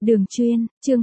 Đường chuyên, chương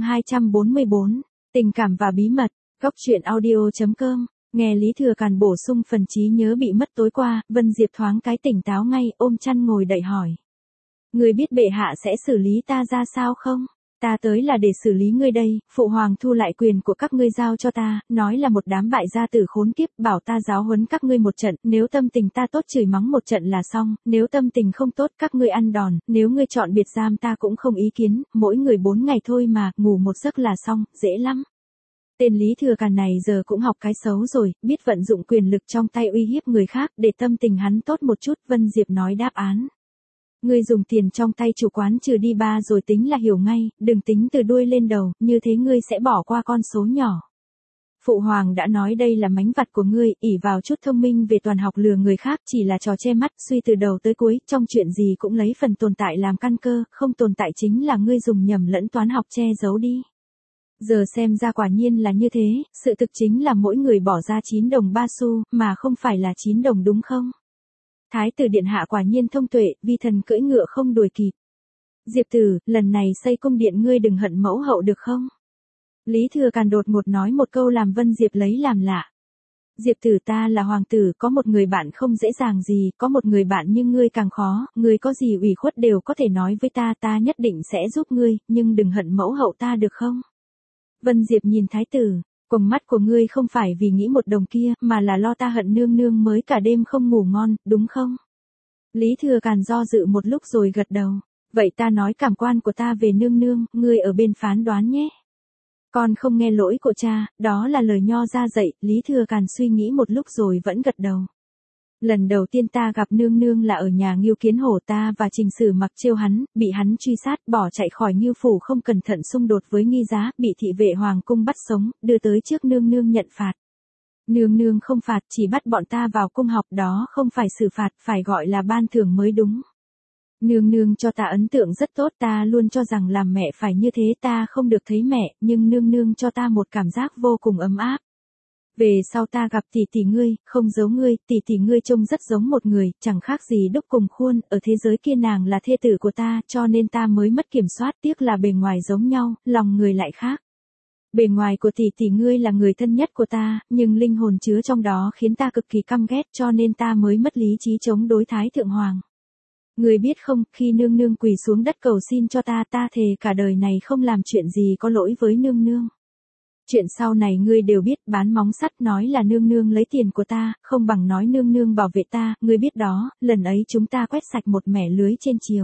244, tình cảm và bí mật, góc truyện audio.com, nghe Lý Thừa Càn bổ sung phần trí nhớ bị mất tối qua, Vân Diệp thoáng cái tỉnh táo ngay, ôm chăn ngồi đậy hỏi. Ngươi biết bệ hạ sẽ xử lý ta ra sao không? Ta tới là để xử lý ngươi đây, phụ hoàng thu lại quyền của các ngươi giao cho ta, nói là một đám bại gia tử khốn kiếp, bảo ta giáo huấn các ngươi một trận, nếu tâm tình ta tốt chửi mắng một trận là xong, nếu tâm tình không tốt các ngươi ăn đòn, nếu ngươi chọn biệt giam ta cũng không ý kiến, mỗi người 4 ngày thôi mà, ngủ một giấc là xong, dễ lắm. Tên Lý Thừa Càn này giờ cũng học cái xấu rồi, biết vận dụng quyền lực trong tay uy hiếp người khác để tâm tình hắn tốt một chút, Vân Diệp nói đáp án. Ngươi dùng tiền trong tay chủ quán trừ đi 3 rồi tính là hiểu ngay, đừng tính từ đuôi lên đầu, như thế ngươi sẽ bỏ qua con số nhỏ. Phụ hoàng đã nói đây là mánh vặt của ngươi, ỷ vào chút thông minh về toàn học lừa người khác chỉ là trò che mắt, suy từ đầu tới cuối, trong chuyện gì cũng lấy phần tồn tại làm căn cơ, không tồn tại chính là ngươi dùng nhầm lẫn toán học che giấu đi. Giờ xem ra quả nhiên là như thế, sự thực chính là mỗi người bỏ ra 9 đồng 3 xu, mà không phải là 9 đồng đúng không? Thái tử điện hạ quả nhiên thông tuệ, vi thần cưỡi ngựa không đuổi kịp. Diệp tử, lần này xây cung điện ngươi đừng hận mẫu hậu được không? Lý Thừa Càn đột ngột nói một câu làm Vân Diệp lấy làm lạ. Diệp tử, ta là hoàng tử, có một người bạn không dễ dàng gì, có một người bạn nhưng ngươi càng khó, ngươi có gì ủy khuất đều có thể nói với ta, ta nhất định sẽ giúp ngươi, nhưng đừng hận mẫu hậu ta được không? Vân Diệp nhìn thái tử. Quầng mắt của ngươi không phải vì nghĩ một đồng kia, mà là lo ta hận nương nương mới cả đêm không ngủ ngon, đúng không? Lý Thừa Càn do dự một lúc rồi gật đầu. Vậy ta nói cảm quan của ta về nương nương, ngươi ở bên phán đoán nhé. Con không nghe lỗi của cha, đó là lời nho ra dạy, Lý Thừa Càn suy nghĩ một lúc rồi vẫn gật đầu. Lần đầu tiên ta gặp nương nương là ở nhà Ngưu Kiến Hổ, ta và Trình Sử Mặc trêu hắn, bị hắn truy sát, bỏ chạy khỏi Ngưu phủ, không cẩn thận xung đột với Nghi Giá, bị thị vệ hoàng cung bắt sống, đưa tới trước nương nương nhận phạt. Nương nương không phạt, chỉ bắt bọn ta vào cung học, đó không phải xử phạt, phải gọi là ban thưởng mới đúng. Nương nương cho ta ấn tượng rất tốt, ta luôn cho rằng làm mẹ phải như thế, ta không được thấy mẹ, nhưng nương nương cho ta một cảm giác vô cùng ấm áp. Về sau ta gặp tỷ tỷ ngươi, không giấu ngươi, tỷ tỷ ngươi trông rất giống một người, chẳng khác gì đúc cùng khuôn, ở thế giới kia nàng là thê tử của ta, cho nên ta mới mất kiểm soát, tiếc là bề ngoài giống nhau, lòng người lại khác. Bề ngoài của tỷ tỷ ngươi là người thân nhất của ta, nhưng linh hồn chứa trong đó khiến ta cực kỳ căm ghét, cho nên ta mới mất lý trí chống đối Thái Thượng Hoàng. Ngươi biết không, khi nương nương quỳ xuống đất cầu xin cho ta, ta thề cả đời này không làm chuyện gì có lỗi với nương nương. Chuyện sau này ngươi đều biết, bán móng sắt nói là nương nương lấy tiền của ta, không bằng nói nương nương bảo vệ ta, ngươi biết đó, lần ấy chúng ta quét sạch một mẻ lưới trên triều.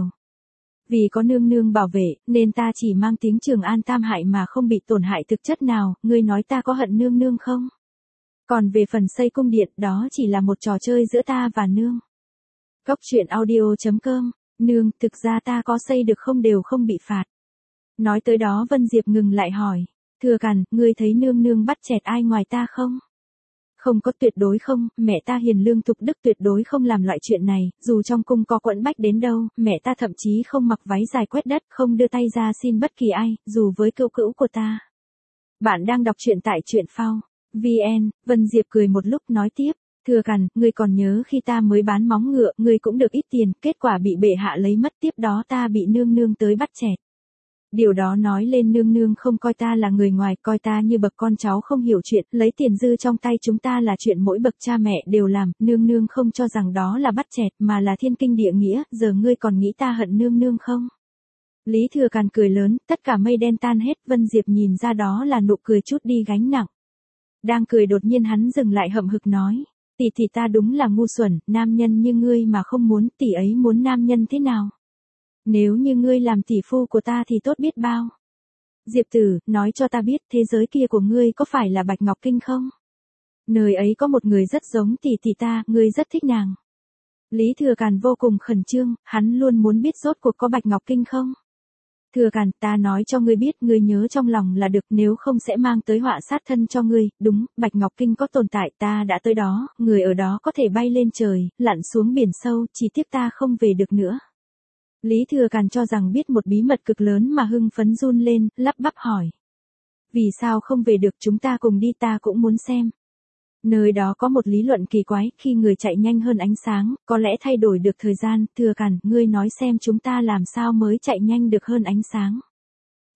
Vì có nương nương bảo vệ, nên ta chỉ mang tiếng Trường An tam hại mà không bị tổn hại thực chất nào, ngươi nói ta có hận nương nương không? Còn về phần xây cung điện, đó chỉ là một trò chơi giữa ta và nương. Góc truyện audio.com, nương, thực ra ta có xây được không đều không bị phạt. Nói tới đó Vân Diệp ngừng lại hỏi. Thừa Càn, ngươi thấy nương nương bắt chẹt ai ngoài ta không? Không có, tuyệt đối không, mẹ ta hiền lương thục đức tuyệt đối không làm loại chuyện này, dù trong cung có quẫn bách đến đâu, mẹ ta thậm chí không mặc váy dài quét đất, không đưa tay ra xin bất kỳ ai, dù với cữu cữu của ta. Bạn đang đọc truyện tại truyện phao VN, Vân Diệp cười một lúc nói tiếp. Thừa Càn, ngươi còn nhớ khi ta mới bán móng ngựa, ngươi cũng được ít tiền, kết quả bị bệ hạ lấy mất, tiếp đó ta bị nương nương tới bắt chẹt. Điều đó nói lên nương nương không coi ta là người ngoài, coi ta như bậc con cháu không hiểu chuyện, lấy tiền dư trong tay chúng ta là chuyện mỗi bậc cha mẹ đều làm, nương nương không cho rằng đó là bắt chẹt mà là thiên kinh địa nghĩa, giờ ngươi còn nghĩ ta hận nương nương không? Lý Thừa Càn cười lớn, tất cả mây đen tan hết, Vân Diệp nhìn ra đó là nụ cười chút đi gánh nặng. Đang cười đột nhiên hắn dừng lại hậm hực nói, tỷ ta đúng là ngu xuẩn, nam nhân như ngươi mà không muốn, tỷ ấy muốn nam nhân thế nào? Nếu như ngươi làm tỷ phu của ta thì tốt biết bao. Diệp tử, nói cho ta biết thế giới kia của ngươi có phải là Bạch Ngọc Kinh không? Nơi ấy có một người rất giống tỷ ta, ngươi rất thích nàng. Lý Thừa Càn vô cùng khẩn trương, hắn luôn muốn biết rốt cuộc có Bạch Ngọc Kinh không? Thừa Càn, ta nói cho ngươi biết, ngươi nhớ trong lòng là được, nếu không sẽ mang tới họa sát thân cho ngươi, đúng, Bạch Ngọc Kinh có tồn tại, ta đã tới đó, người ở đó có thể bay lên trời, lặn xuống biển sâu, chỉ tiếc ta không về được nữa. Lý Thừa Càn cho rằng biết một bí mật cực lớn mà hưng phấn run lên, lắp bắp hỏi. Vì sao không về được, chúng ta cùng đi, ta cũng muốn xem. Nơi đó có một lý luận kỳ quái, khi người chạy nhanh hơn ánh sáng, có lẽ thay đổi được thời gian, Thừa Càn, ngươi nói xem chúng ta làm sao mới chạy nhanh được hơn ánh sáng.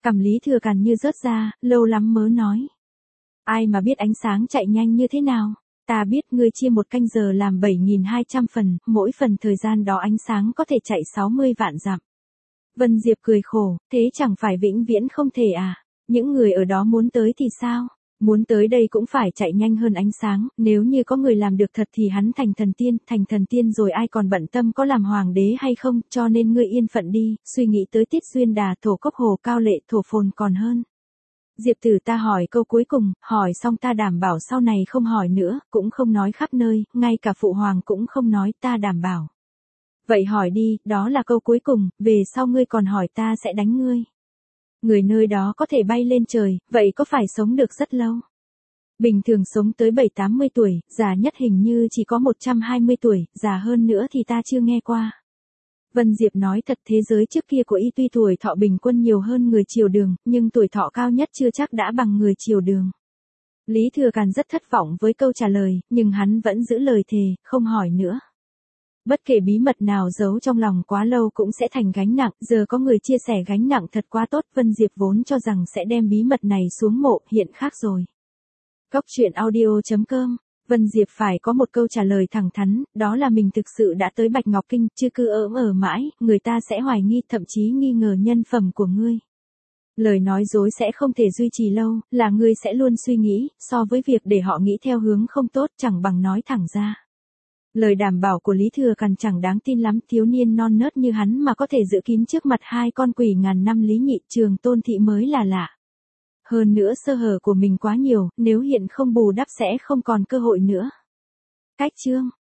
Cằm Lý Thừa Càn như rớt ra, lâu lắm mới nói. Ai mà biết ánh sáng chạy nhanh như thế nào? Ta biết ngươi chia một canh giờ làm 7.200 phần, mỗi phần thời gian đó ánh sáng có thể chạy 60 vạn dặm. Vân Diệp cười khổ, thế chẳng phải vĩnh viễn không thể à? Những người ở đó muốn tới thì sao? Muốn tới đây cũng phải chạy nhanh hơn ánh sáng, nếu như có người làm được thật thì hắn thành thần tiên rồi ai còn bận tâm có làm hoàng đế hay không, cho nên ngươi yên phận đi, suy nghĩ tới Tiết Duyên Đà, Thổ Cốc Hồ Cao Lệ, Thổ Phồn còn hơn. Diệp Tử, ta hỏi câu cuối cùng, hỏi xong ta đảm bảo sau này không hỏi nữa, cũng không nói khắp nơi, ngay cả phụ hoàng cũng không nói, ta đảm bảo. Vậy hỏi đi, đó là câu cuối cùng, về sau ngươi còn hỏi ta sẽ đánh ngươi. Người nơi đó có thể bay lên trời, vậy có phải sống được rất lâu? Bình thường sống tới 7-80 tuổi, già nhất hình như chỉ có 120 tuổi, già hơn nữa thì ta chưa nghe qua. Vân Diệp nói thật, thế giới trước kia của y tuy tuổi thọ bình quân nhiều hơn người Triều Đường, nhưng tuổi thọ cao nhất chưa chắc đã bằng người Triều Đường. Lý Thừa Càn rất thất vọng với câu trả lời, nhưng hắn vẫn giữ lời thề, không hỏi nữa. Bất kể bí mật nào giấu trong lòng quá lâu cũng sẽ thành gánh nặng, giờ có người chia sẻ gánh nặng thật quá tốt, Vân Diệp vốn cho rằng sẽ đem bí mật này xuống mộ, hiện khác rồi. Góc truyện audio.com, Vân Diệp phải có một câu trả lời thẳng thắn, đó là mình thực sự đã tới Bạch Ngọc Kinh, chứ cứ ở mãi, người ta sẽ hoài nghi, thậm chí nghi ngờ nhân phẩm của ngươi. Lời nói dối sẽ không thể duy trì lâu, là ngươi sẽ luôn suy nghĩ, so với việc để họ nghĩ theo hướng không tốt chẳng bằng nói thẳng ra. Lời đảm bảo của Lý Thừa Càn chẳng đáng tin lắm, thiếu niên non nớt như hắn mà có thể giữ kín trước mặt hai con quỷ ngàn năm Lý Nhị, Trường Tôn Thị mới là lạ. Hơn nữa sơ hở của mình quá nhiều, nếu hiện không bù đắp sẽ không còn cơ hội nữa. Cách chương